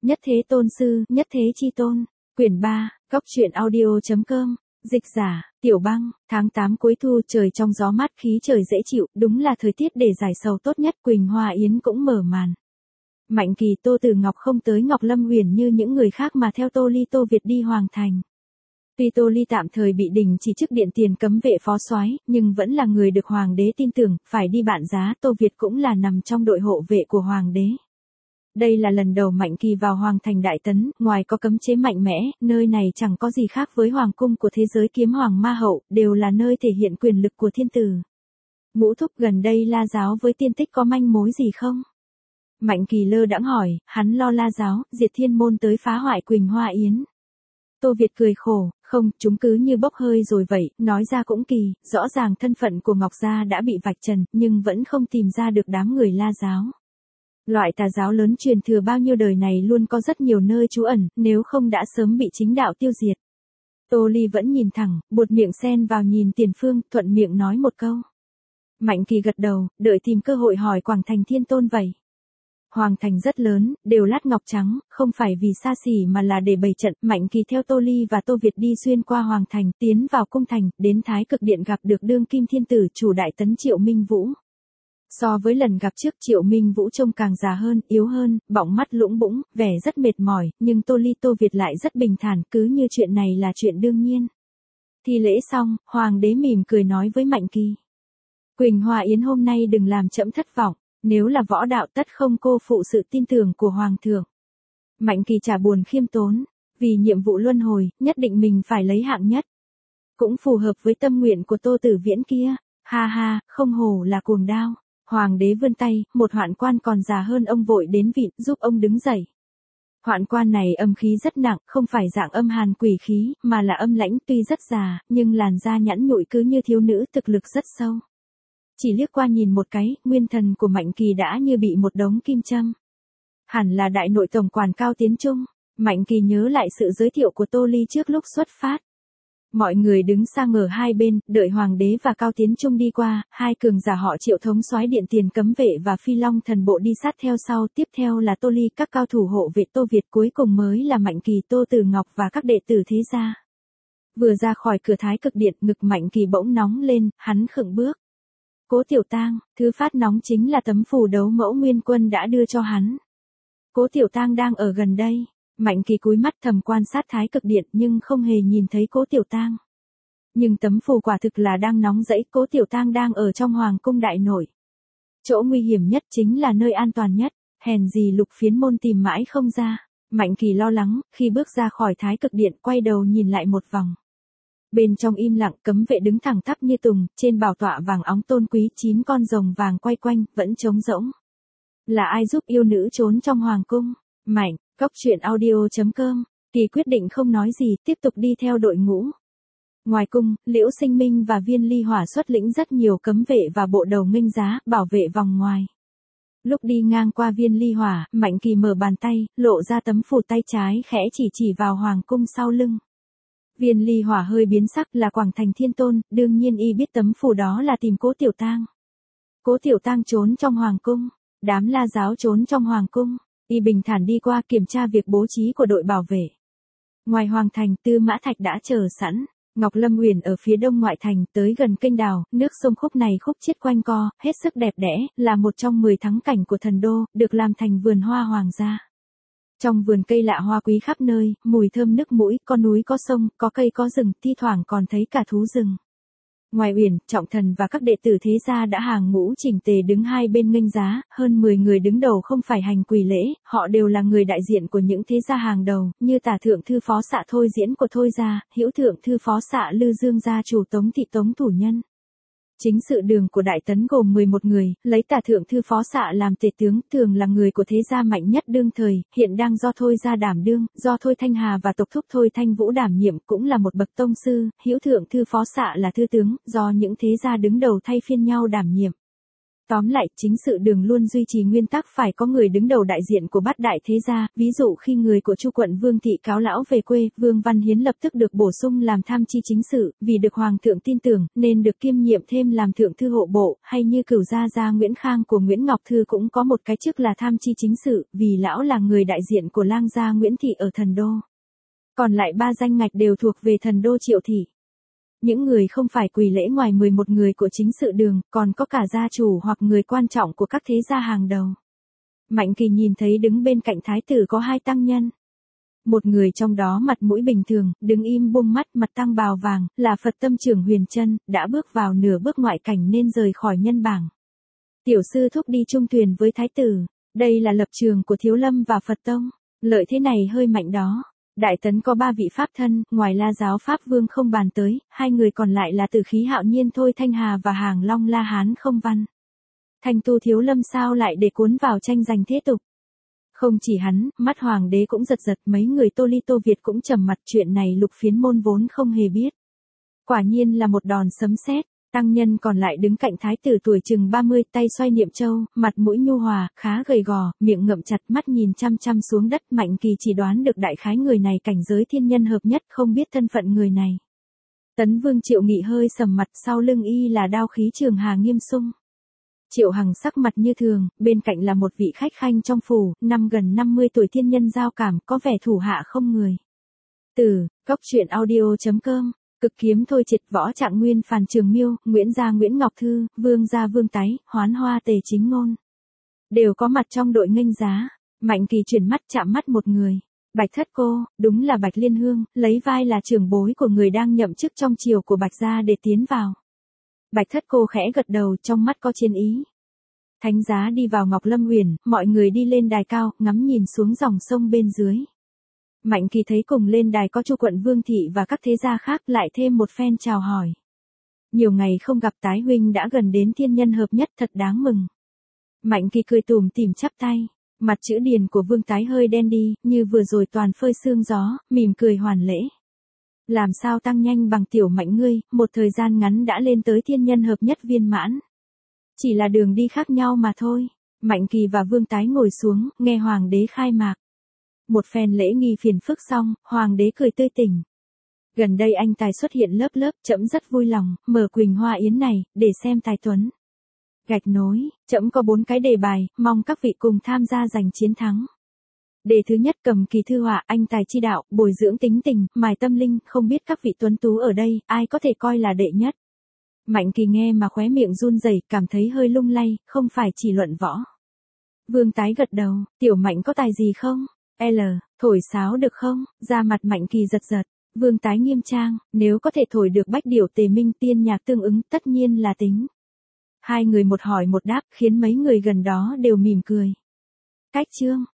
Nhất thế tôn sư, nhất thế chi tôn. Quyển 3, Góc truyện audio.com. Dịch giả, Tiểu Băng. Tháng 8 cuối thu, trời trong gió mát, khí trời dễ chịu, đúng là thời tiết để giải sầu tốt nhất. Quỳnh Hoa Yến cũng mở màn. Mạnh Kỳ, Tô Tử Ngọc không tới Ngọc Lâm Uyển như những người khác mà theo Tô Ly Tô Việt đi Hoàng Thành. Tuy Tô Ly tạm thời bị đình chỉ chức điện tiền cấm vệ phó soái, nhưng vẫn là người được Hoàng đế tin tưởng, phải đi bạn giá. Tô Việt cũng là nằm trong đội hộ vệ của Hoàng đế. Đây là lần đầu Mạnh Kỳ vào Hoàng Thành Đại Tấn, ngoài có cấm chế mạnh mẽ, nơi này chẳng có gì khác với Hoàng cung của thế giới Kiếm Hoàng Ma Hậu, đều là nơi thể hiện quyền lực của thiên tử. Ngũ thúc, gần đây La Giáo với Tiên Tích có manh mối gì không? Mạnh Kỳ lơ đãng hỏi, hắn lo La Giáo, diệt thiên môn tới phá hoại Quỳnh Hoa Yến. Tô Việt cười khổ, không, chúng cứ như bốc hơi rồi vậy, nói ra cũng kỳ, rõ ràng thân phận của Ngọc Gia đã bị vạch trần, nhưng vẫn không tìm ra được đám người La Giáo. Loại tà giáo lớn truyền thừa bao nhiêu đời này luôn có rất nhiều nơi trú ẩn, nếu không đã sớm bị chính đạo tiêu diệt. Tô Ly vẫn nhìn thẳng, buột miệng xen vào nhìn Tiền Phương, thuận miệng nói một câu. Mạnh Kỳ gật đầu, đợi tìm cơ hội hỏi Quảng Thành Thiên Tôn vậy. Hoàng Thành rất lớn, đều lát ngọc trắng, không phải vì xa xỉ mà là để bày trận. Mạnh Kỳ theo Tô Ly và Tô Việt đi xuyên qua Hoàng Thành, tiến vào cung thành, đến Thái Cực Điện gặp được đương kim thiên tử chủ Đại Tấn Triệu Minh Vũ. So với lần gặp trước, Triệu Minh Vũ trông càng già hơn, yếu hơn, bọng mắt lũng bũng, vẻ rất mệt mỏi, nhưng Tô Ly Tô Việt lại rất bình thản, cứ như chuyện này là chuyện đương nhiên. Thi lễ xong, Hoàng đế mỉm cười nói với Mạnh Kỳ. Quỳnh Hoa Yến hôm nay đừng làm trẫm thất vọng, nếu là võ đạo tất không cô phụ sự tin tưởng của Hoàng thượng. Mạnh Kỳ chả buồn khiêm tốn, vì nhiệm vụ luân hồi, nhất định mình phải lấy hạng nhất. Cũng phù hợp với tâm nguyện của Tô Tử Viễn kia, ha ha, không hổ là cuồng đao. Hoàng đế vươn tay, một hoạn quan còn già hơn ông vội đến vịn, giúp ông đứng dậy. Hoạn quan này âm khí rất nặng, không phải dạng âm hàn quỷ khí, mà là âm lãnh, tuy rất già, nhưng làn da nhẵn nhụi cứ như thiếu nữ, thực lực rất sâu. Chỉ liếc qua nhìn một cái, nguyên thần của Mạnh Kỳ đã như bị một đống kim châm. Hẳn là đại nội tổng quản Cao Tiến Trung. Mạnh Kỳ nhớ lại sự giới thiệu của Tô Ly trước lúc xuất phát. Mọi người đứng sang ở hai bên, đợi Hoàng đế và Cao Tiến Trung đi qua, hai cường giả họ Triệu thống soái điện tiền cấm vệ và Phi Long thần bộ đi sát theo sau, tiếp theo là Tô Ly, các cao thủ hộ vệ Tô Việt, cuối cùng mới là Mạnh Kỳ, Tô Tử Ngọc và các đệ tử thế gia. Vừa ra khỏi cửa Thái Cực Điện, ngực Mạnh Kỳ bỗng nóng lên, hắn khựng bước. Cố Tiểu Tang, thứ phát nóng chính là tấm phù đấu mẫu Nguyên Quân đã đưa cho hắn. Cố Tiểu Tang đang ở gần đây. Mạnh Kỳ cúi mắt thầm quan sát Thái Cực Điện nhưng không hề nhìn thấy Cố Tiểu Tang. Nhưng tấm phù quả thực là đang nóng rẫy, Cố Tiểu Tang đang ở trong Hoàng cung đại nội. Chỗ nguy hiểm nhất chính là nơi an toàn nhất, hèn gì Lục Phiến Môn tìm mãi không ra. Mạnh Kỳ lo lắng, khi bước ra khỏi Thái Cực Điện quay đầu nhìn lại một vòng. Bên trong im lặng, cấm vệ đứng thẳng tắp như tùng, trên bảo tọa vàng óng tôn quý, 9 con rồng vàng quay quanh, vẫn trống rỗng. Là ai giúp yêu nữ trốn trong hoàng cung? Mạnh, Góc truyện audio.com. Kỳ quyết định không nói gì, tiếp tục đi theo đội ngũ. Ngoài cung, Liễu Sinh Minh và Viên Ly Hỏa xuất lĩnh rất nhiều cấm vệ và bộ đầu nghênh giá, bảo vệ vòng ngoài. Lúc đi ngang qua Viên Ly Hỏa, Mạnh Kỳ mở bàn tay, lộ ra tấm phù tay trái khẽ chỉ vào hoàng cung sau lưng. Viên Ly Hỏa hơi biến sắc, là Quảng Thành Thiên Tôn, đương nhiên y biết tấm phù đó là tìm Cố Tiểu Tang. Cố Tiểu Tang trốn trong hoàng cung, đám La Giáo trốn trong hoàng cung, y bình thản đi qua kiểm tra việc bố trí của đội bảo vệ. Ngoài hoàng thành, Tư Mã Thạch đã chờ sẵn. Ngọc Lâm Uyển ở phía đông ngoại thành, tới gần kênh đào, nước sông khúc này khúc chiết quanh co, hết sức đẹp đẽ, là một trong 10 thắng cảnh của thần đô, được làm thành vườn hoa hoàng gia. Trong vườn cây lạ hoa quý khắp nơi, mùi thơm nức mũi, có núi có sông, có cây có rừng, thi thoảng còn thấy cả thú rừng. Ngoài Uyển, Trọng Thần và các đệ tử thế gia đã hàng ngũ chỉnh tề đứng hai bên nghênh giá, hơn 10 người đứng đầu không phải hành quỳ lễ, họ đều là người đại diện của những thế gia hàng đầu, như Tả Thượng Thư Phó Xạ Thôi Diễn của Thôi gia, Hữu Thượng Thư Phó Xạ Lư Dương gia chủ Tống Thị Tống Thủ Nhân. Chính sự đường của Đại Tấn gồm 11 người, lấy Tả Thượng Thư Phó Xạ làm tể tướng, thường là người của thế gia mạnh nhất đương thời, hiện đang do Thôi gia đảm đương, do Thôi Thanh Hà và tộc thúc Thôi Thanh Vũ đảm nhiệm, cũng là một bậc tông sư. Hữu Thượng Thư Phó Xạ là thư tướng, do những thế gia đứng đầu thay phiên nhau đảm nhiệm. Tóm lại, chính sự đường luôn duy trì nguyên tắc phải có người đứng đầu đại diện của bát đại thế gia, ví dụ khi người của Chu quận Vương thị cáo lão về quê, Vương Văn Hiến lập tức được bổ sung làm tham chi chính sự, vì được hoàng thượng tin tưởng, nên được kiêm nhiệm thêm làm thượng thư hộ bộ, hay như cửu gia Nguyễn Khang của Nguyễn Ngọc Thư cũng có một cái chức là tham chi chính sự, vì lão là người đại diện của lang gia Nguyễn thị ở Thần Đô. Còn lại 3 danh ngạch đều thuộc về Thần Đô Triệu thị. Những người không phải quỳ lễ ngoài 11 người của chính sự đường, còn có cả gia chủ hoặc người quan trọng của các thế gia hàng đầu. Mạnh Kỳ nhìn thấy đứng bên cạnh thái tử có 2 tăng nhân. Một người trong đó mặt mũi bình thường, đứng im buông mắt, mặt tăng bào vàng, là Phật Tâm Trưởng Huyền Trân, đã bước vào nửa bước ngoại cảnh nên rời khỏi nhân bảng. Tiểu sư thúc đi chung thuyền với thái tử, đây là lập trường của Thiếu Lâm và Phật Tông, lợi thế này hơi mạnh đó. Đại Tấn có 3 vị pháp thân, ngoài La Giáo Pháp Vương không bàn tới, 2 người còn lại là Từ Khí Hạo Nhiên Thôi Thanh Hà và Hàng Long La Hán không văn. Thành tu Thiếu Lâm sao lại để cuốn vào tranh giành thế tục. Không chỉ hắn, mắt hoàng đế cũng giật giật, mấy người Tô Ly Tô Việt cũng trầm mặt, chuyện này Lục Phiến Môn vốn không hề biết. Quả nhiên là một đòn sấm sét. Tăng nhân còn lại đứng cạnh thái tử tuổi chừng 30, tay xoay niệm châu, mặt mũi nhu hòa, khá gầy gò, miệng ngậm chặt, mắt nhìn chăm chăm xuống đất. Mạnh Kỳ chỉ đoán được đại khái người này cảnh giới thiên nhân hợp nhất, không biết thân phận người này. Tấn Vương Triệu Nghị hơi sầm mặt, sau lưng y là đao khí Trường Hà nghiêm sung. Triệu Hằng sắc mặt như thường, bên cạnh là một vị khách khanh trong phủ, gần 50 tuổi thiên nhân giao cảm, có vẻ thủ hạ không người. Từ góc.audio.com Cực kiếm thôi triệt, Võ Trạng Nguyên Phàn Trường Miêu, Nguyễn gia Nguyễn Ngọc Thư, Vương gia Vương Tái, Hoán Hoa Tề Chính Ngôn. Đều có mặt trong đội nghênh giá. Mạnh Kỳ chuyển mắt chạm mắt một người. Bạch Thất Cô, đúng là Bạch Liên Hương, lấy vai là trưởng bối của người đang nhậm chức trong triều của Bạch gia để tiến vào. Bạch Thất Cô khẽ gật đầu, trong mắt có chiến ý. Thánh giá đi vào Ngọc Lâm Huyền, mọi người đi lên đài cao, ngắm nhìn xuống dòng sông bên dưới. Mạnh Kỳ thấy cùng lên đài có Chu quận Vương thị và các thế gia khác, lại thêm một phen chào hỏi. Nhiều ngày không gặp Tái huynh đã gần đến thiên nhân hợp nhất, thật đáng mừng. Mạnh Kỳ cười tủm tỉm chắp tay, mặt chữ điền của Vương Tái hơi đen đi, như vừa rồi toàn phơi sương gió, mỉm cười hoàn lễ. Làm sao tăng nhanh bằng tiểu Mạnh ngươi, một thời gian ngắn đã lên tới thiên nhân hợp nhất viên mãn. Chỉ là đường đi khác nhau mà thôi. Mạnh Kỳ và Vương Tái ngồi xuống, nghe hoàng đế khai mạc. Một phen lễ nghi phiền phức xong, hoàng đế cười tươi tỉnh. Gần đây anh tài xuất hiện lớp lớp, trẫm rất vui lòng, mở Quỳnh Hoa Yến này, để xem tài tuấn. Gạch nối, trẫm có 4 cái đề bài, mong các vị cùng tham gia giành chiến thắng. Đề thứ nhất, cầm kỳ thư họa, anh tài chi đạo, bồi dưỡng tính tình, mài tâm linh, không biết các vị tuấn tú ở đây, ai có thể coi là đệ nhất. Mạnh Kỳ nghe mà khóe miệng run rẩy, cảm thấy hơi lung lay, không phải chỉ luận võ. Vương Tái gật đầu, tiểu Mạnh có tài gì không? Thổi sáo được không? Da mặt Mạnh Kỳ giật giật. Vương Tái nghiêm trang, nếu có thể thổi được bách điểu tề minh tiên nhạc tương ứng, tất nhiên là tính. 2 người một hỏi một đáp, khiến mấy người gần đó đều mỉm cười. Cách chương